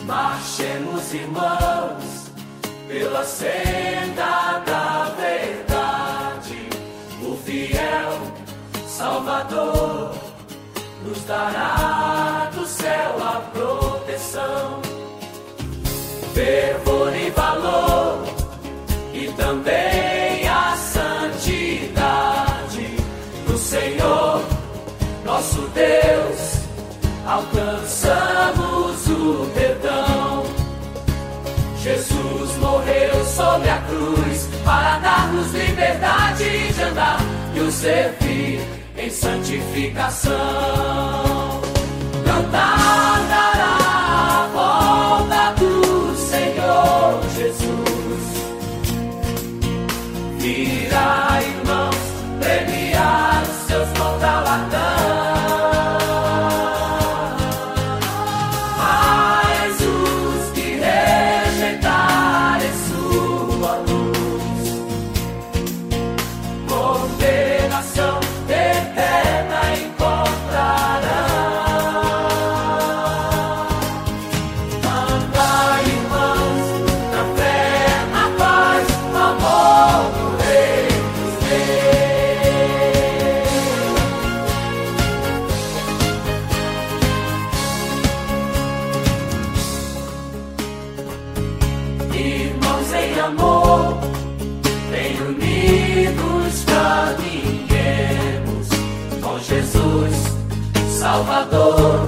Marchemos, irmãos, pela senda da verdade. O fiel Salvador nos dará do céu a proteção, fervor e valor, e também a santidade do Senhor, nosso Deus. Alcançamos o perdão. Jesus morreu sobre a cruz para dar-nos liberdade de andar e o servir em santificação. Cantar dará a volta do Senhor Jesus. Virá, irmãos, premiar os seus bons galardões. Irmãos em amor, bem unidos caminhemos com Jesus, Salvador.